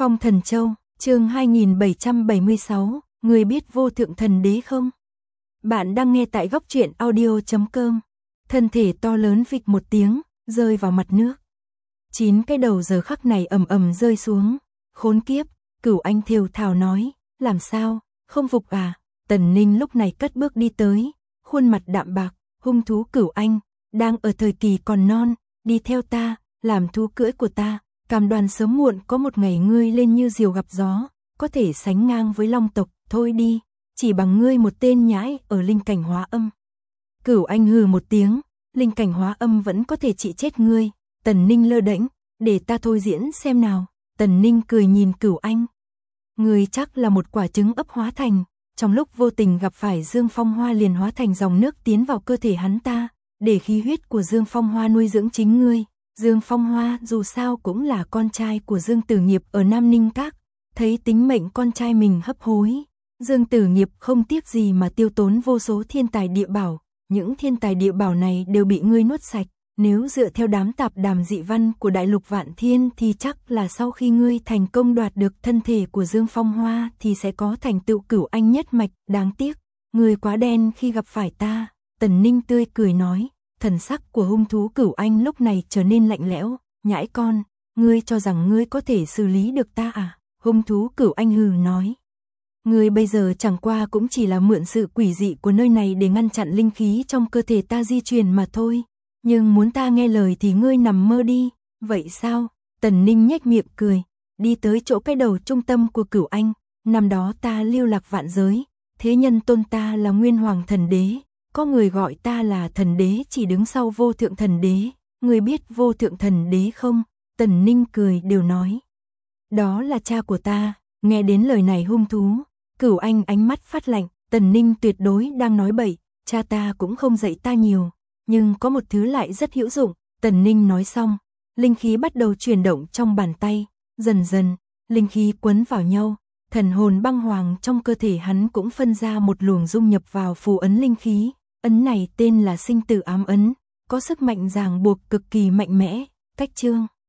Phong Thần Châu, chương 2776, người biết vô thượng thần đế không? Bạn đang nghe tại góc truyện audio.com. Thân thể to lớn phịch một tiếng, rơi vào mặt nước. 9 cái đầu giờ khắc này ầm ầm rơi xuống. Khốn kiếp, Cửu Anh thều thào nói, làm sao, không phục à? Tần Ninh lúc này cất bước đi tới, khuôn mặt đạm bạc, hung thú Cửu Anh, đang ở thời kỳ còn non, đi theo ta, làm thú cưỡi của ta. Cam đoan sớm muộn có một ngày ngươi lên như diều gặp gió, có thể sánh ngang với Long tộc, thôi đi, chỉ bằng ngươi một tên nhãi ở linh cảnh hóa âm. Cửu Anh hừ một tiếng, linh cảnh hóa âm vẫn có thể trị chết ngươi. Tần Ninh lơ đễnh, để ta thôi diễn xem nào. Tần Ninh cười nhìn Cửu Anh. Ngươi chắc là một quả trứng ấp hóa thành, trong lúc vô tình gặp phải Dương Phong Hoa liền hóa thành dòng nước tiến vào cơ thể hắn ta, để khí huyết của Dương Phong Hoa nuôi dưỡng chính ngươi. Dương Phong Hoa dù sao cũng là con trai của Dương Tử Nghiệp ở Nam Ninh Các, thấy tính mệnh con trai mình hấp hối, Dương Tử Nghiệp không tiếc gì mà tiêu tốn vô số thiên tài địa bảo, những thiên tài địa bảo này đều bị ngươi nuốt sạch, nếu dựa theo đám tạp đàm dị văn của Đại Lục Vạn Thiên thì chắc là sau khi ngươi thành công đoạt được thân thể của Dương Phong Hoa thì sẽ có thành tựu Cửu Anh nhất mạch, đáng tiếc, ngươi quá đen khi gặp phải ta. Tần Ninh tươi cười nói. Thần sắc của hung thú Cửu Anh lúc này trở nên lạnh lẽo, nhãi con, ngươi cho rằng ngươi có thể xử lý được ta à? Hung thú Cửu Anh hừ nói. Ngươi bây giờ chẳng qua cũng chỉ là mượn sự quỷ dị của nơi này để ngăn chặn linh khí trong cơ thể ta di truyền mà thôi. Nhưng muốn ta nghe lời thì ngươi nằm mơ đi, vậy sao? Tần Ninh nhếch miệng cười, đi tới chỗ cái đầu trung tâm của Cửu Anh. Năm đó ta lưu lạc vạn giới, thế nhân tôn ta là Nguyên Hoàng Thần Đế. Có người gọi ta là thần đế chỉ đứng sau vô thượng thần đế, người biết vô thượng thần đế không? Tần Ninh cười đều nói. Đó là cha của ta, nghe đến lời này hung thú, Cửu Anh ánh mắt phát lạnh, Tần Ninh tuyệt đối đang nói bậy, cha ta cũng không dạy ta nhiều, nhưng có một thứ lại rất hữu dụng. Tần Ninh nói xong, linh khí bắt đầu chuyển động trong bàn tay, dần dần, linh khí quấn vào nhau, thần hồn băng hoàng trong cơ thể hắn cũng phân ra một luồng dung nhập vào phù ấn linh khí. Ấn này tên là sinh tử ám ấn, có sức mạnh ràng buộc cực kỳ mạnh mẽ. Cách chương